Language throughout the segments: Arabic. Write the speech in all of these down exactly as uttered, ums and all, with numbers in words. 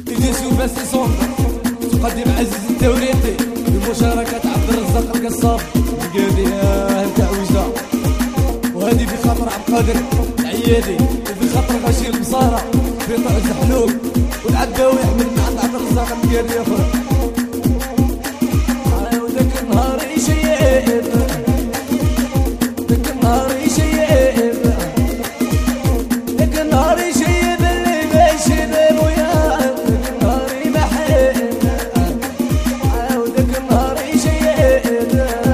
إليسيو باسي صون تقدم عزيز التوريتي بمشاركة عبد الرزاق القصاب القادي التعويجة، وهذه في خاطر عبد القادر العيادي، وفي خاطر غشير المصارى في طلعة الحلوب والعداوي يحمل من عند عبد الرزاق القادي يا فرق. وداك النهار يشيب داك النهار يشيب داك النهار يشيب اللي بيشيب ويا داك النهار يمحيب وداك النهار يشيب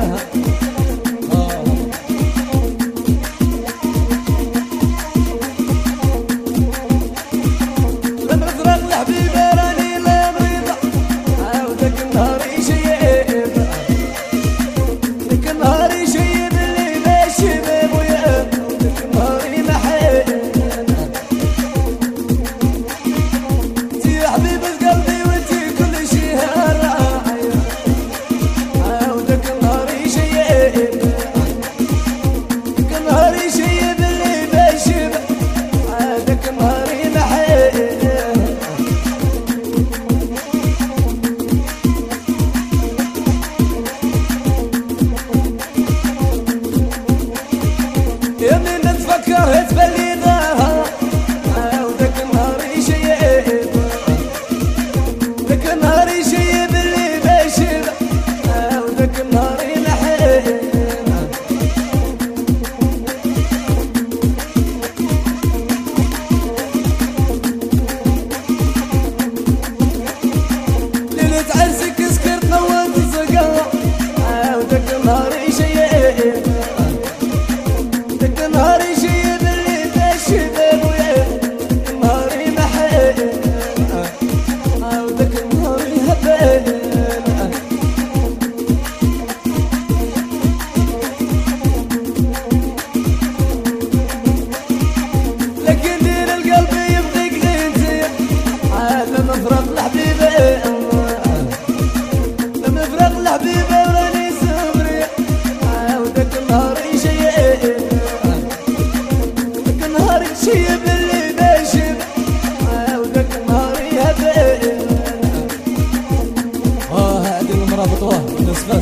لما نزرق الحبيب راني لا مريضة وداك النهار يشيب داك النهار يشيب اللي بيشيب ويا داك النهار يمحيب انتي يا حبيبة قلبي وانتي كل شي راعية وداك النهار يشيب داك النهار يشيب اللي بيشيب داك النهار يمحيب يا منين نتفكر تبلي ظهرها وداك النهار يشيب داك النهار يشيب اللي بيشيب وداك النهار ينحيب ليلة عرسك سكرت نوات الزقا وداك النهار يشيب داك النهار يشيب اللي بيشيب ويا النهار يمحيب وداك النهار يهبل لكن دين القلب يبغيك انتي لما فرق الحبيبة لما فرق الحبيبة وراني صبري وداك النهار يشيب داك النهار يشيب اللي بيشيب وداك النهار يهبل اه هادي المرابط واه الناس بس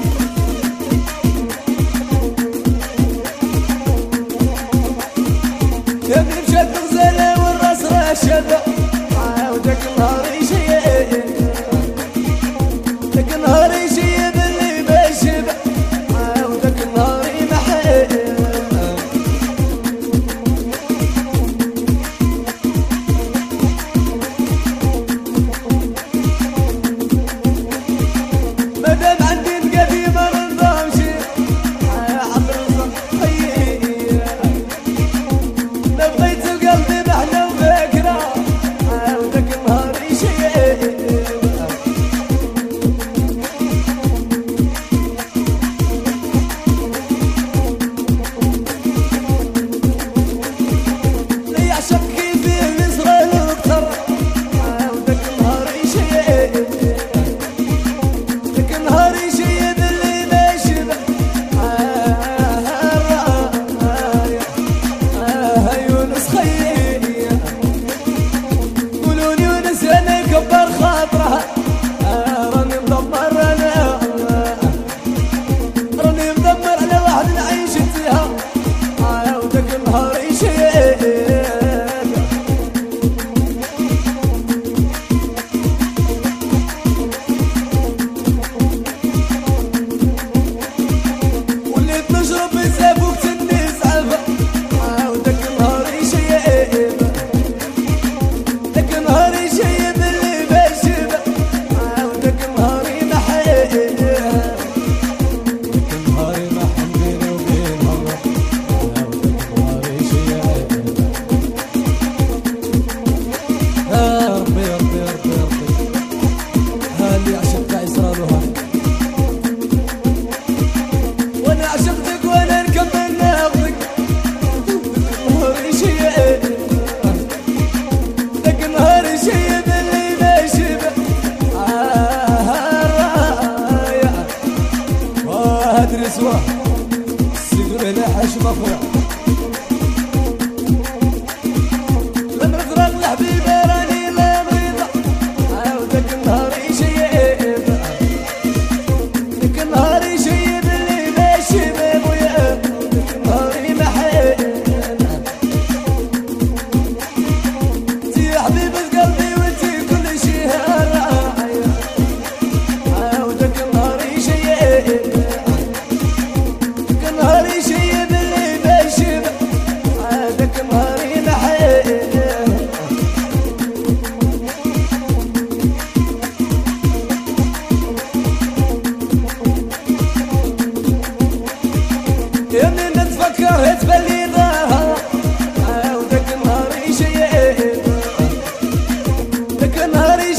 يا ابني مشات غزالة والراس راشدة وداك النهار يشيب داك النهار يشيب اللي بيشيب وداك النهار يمحيب مادام عندي نقابي ما ننضمش عبد الرزاق خيي لا بغيت قلبي محلى وفكرة وداك النهار يشيب لا يعشق كيفي يصغر وكتر وداك النهار يشيب داك النهار يشيب اللي بيشيب آه يونس خيي قولون يونس انا كبر خاطره راني مدمر انا راني مدمر على واحد نعيش فيها وداك النهار يشيب وليت نشرب بزاف وكتني زعفة وداك النهار يشيب داك النهار يشيب اللي بيشيب وداك النهار يمحيب داك النهار يمحن بيني وبينها وداك النهار يشيب يا ربي يا ربي يا ربي يا ربي ها اللي عشقت عسران وهاني وانا عشقتك وانا نكمل ناخذك داك النهار يشيب داك النهار يشيب اللي بيشيب الراية وهاد رسوة السيدور هنا حاشم اخويا لما نزرق الحبيبة راني لا مريضة لك نهاري